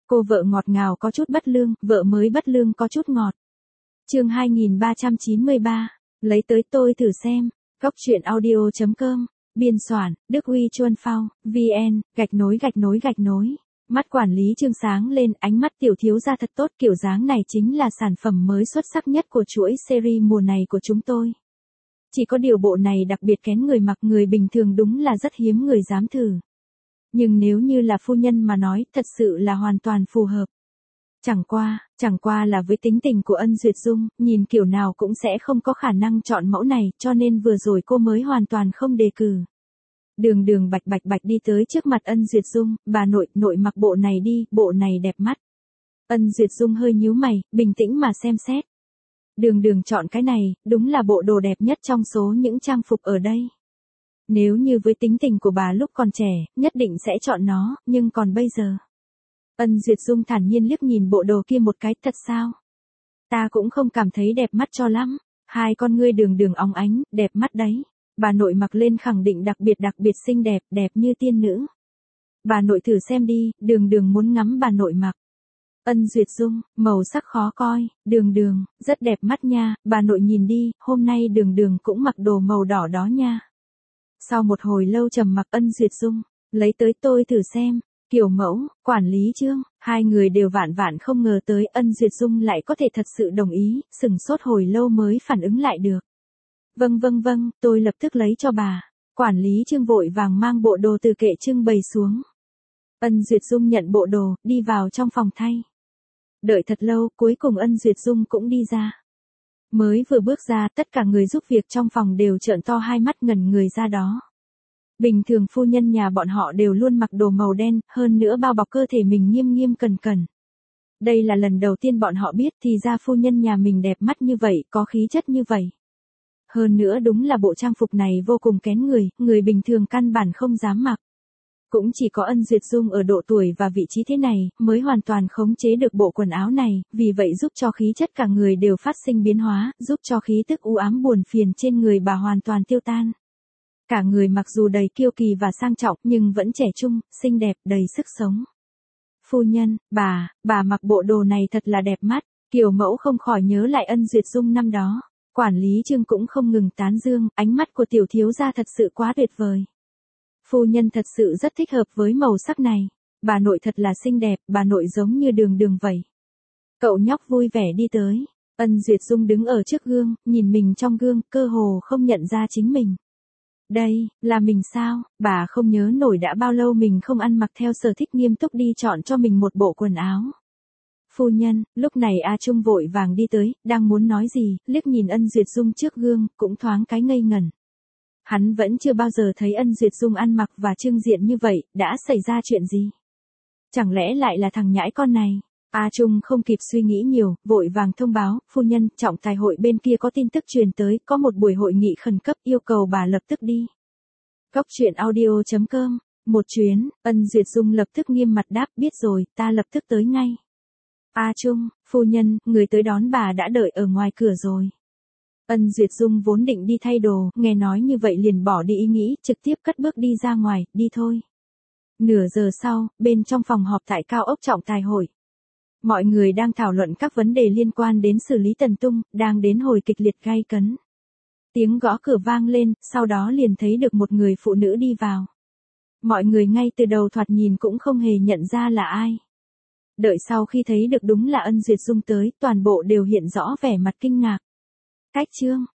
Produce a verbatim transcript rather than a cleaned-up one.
Cô vợ ngọt ngào có chút bất lương, vợ mới bất lương có chút ngọt. Chương hai nghìn ba trăm chín mươi ba, lấy tới tôi thử xem. Góc truyện audio chấm com, biên soạn, Đức Huy Chuân Phao, vn, gạch nối gạch nối gạch nối. Mắt quản lý Trương sáng lên, ánh mắt tiểu thiếu gia thật tốt, kiểu dáng này chính là sản phẩm mới xuất sắc nhất của chuỗi series mùa này của chúng tôi. Chỉ có điều bộ này đặc biệt kén người mặc, người bình thường đúng là rất hiếm người dám thử. Nhưng nếu như là phu nhân mà nói, thật sự là hoàn toàn phù hợp. Chẳng qua, chẳng qua là với tính tình của Ân Duyệt Dung, nhìn kiểu nào cũng sẽ không có khả năng chọn mẫu này, cho nên vừa rồi cô mới hoàn toàn không đề cử. Đường đường bạch bạch bạch đi tới trước mặt Ân Duyệt Dung, bà nội, nội mặc bộ này đi, bộ này đẹp mắt. Ân Duyệt Dung hơi nhíu mày, bình tĩnh mà xem xét. Đường đường chọn cái này, đúng là bộ đồ đẹp nhất trong số những trang phục ở đây. Nếu như với tính tình của bà lúc còn trẻ, nhất định sẽ chọn nó, nhưng còn bây giờ. Ân Duyệt Dung thản nhiên liếc nhìn bộ đồ kia một cái, thật sao? Ta cũng không cảm thấy đẹp mắt cho lắm. Hai con ngươi đường đường óng ánh, đẹp mắt đấy. Bà nội mặc lên khẳng định đặc biệt đặc biệt xinh đẹp, đẹp như tiên nữ. Bà nội thử xem đi, đường đường muốn ngắm bà nội mặc. Ân Duyệt Dung, màu sắc khó coi, đường đường, rất đẹp mắt nha, bà nội nhìn đi, hôm nay đường đường cũng mặc đồ màu đỏ đó nha. Sau một hồi lâu trầm mặc, Ân Duyệt Dung, lấy tới tôi thử xem. Kiểu mẫu, quản lý Trương, hai người đều vạn vạn không ngờ tới Ân Duyệt Dung lại có thể thật sự đồng ý, sừng sốt hồi lâu mới phản ứng lại được. Vâng vâng vâng, tôi lập tức lấy cho bà. Quản lý Trương vội vàng mang bộ đồ từ kệ trưng bày xuống. Ân Duyệt Dung nhận bộ đồ, đi vào trong phòng thay. Đợi thật lâu, cuối cùng Ân Duyệt Dung cũng đi ra. Mới vừa bước ra, tất cả người giúp việc trong phòng đều trợn to hai mắt ngẩn người ra đó. Bình thường phu nhân nhà bọn họ đều luôn mặc đồ màu đen, hơn nữa bao bọc cơ thể mình nghiêm nghiêm cẩn cẩn. Đây là lần đầu tiên bọn họ biết thì ra phu nhân nhà mình đẹp mắt như vậy, có khí chất như vậy. Hơn nữa đúng là bộ trang phục này vô cùng kén người, người bình thường căn bản không dám mặc. Cũng chỉ có Ân Duyệt Dung ở độ tuổi và vị trí thế này, mới hoàn toàn khống chế được bộ quần áo này, vì vậy giúp cho khí chất cả người đều phát sinh biến hóa, giúp cho khí tức u ám buồn phiền trên người bà hoàn toàn tiêu tan. Cả người mặc dù đầy kiêu kỳ và sang trọng, nhưng vẫn trẻ trung, xinh đẹp, đầy sức sống. Phu nhân, bà, bà mặc bộ đồ này thật là đẹp mắt, Kiều mẫu không khỏi nhớ lại Ân Duyệt Dung năm đó. Quản lý Trương cũng không ngừng tán dương, ánh mắt của tiểu thiếu gia thật sự quá tuyệt vời. Phu nhân thật sự rất thích hợp với màu sắc này. Bà nội thật là xinh đẹp, bà nội giống như đường đường vậy. Cậu nhóc vui vẻ đi tới. Ân Duyệt Dung đứng ở trước gương, nhìn mình trong gương, cơ hồ không nhận ra chính mình. Đây, là mình sao? Bà không nhớ nổi đã bao lâu mình không ăn mặc theo sở thích, nghiêm túc đi chọn cho mình một bộ quần áo. Phu nhân, lúc này A Trung vội vàng đi tới, đang muốn nói gì, liếc nhìn Ân Duyệt Dung trước gương, cũng thoáng cái ngây ngẩn. Hắn vẫn chưa bao giờ thấy Ân Duyệt Dung ăn mặc và trưng diện như vậy, đã xảy ra chuyện gì? Chẳng lẽ lại là thằng nhãi con này? A Trung không kịp suy nghĩ nhiều, vội vàng thông báo, phu nhân, trọng tài hội bên kia có tin tức truyền tới, có một buổi hội nghị khẩn cấp, yêu cầu bà lập tức đi. Góc truyện audio chấm com, một chuyến, Ân Duyệt Dung lập tức nghiêm mặt đáp, biết rồi, ta lập tức tới ngay. A Trung, phu nhân, người tới đón bà đã đợi ở ngoài cửa rồi. Ân Duyệt Dung vốn định đi thay đồ, nghe nói như vậy liền bỏ đi ý nghĩ, trực tiếp cất bước đi ra ngoài, đi thôi. Nửa giờ sau, bên trong phòng họp tại cao ốc trọng tài hội. Mọi người đang thảo luận các vấn đề liên quan đến xử lý Tần Tung, đang đến hồi kịch liệt gay cấn. Tiếng gõ cửa vang lên, sau đó liền thấy được một người phụ nữ đi vào. Mọi người ngay từ đầu thoạt nhìn cũng không hề nhận ra là ai. Đợi sau khi thấy được đúng là Ân Duyệt Dung tới, toàn bộ đều hiện rõ vẻ mặt kinh ngạc. Cách Trương,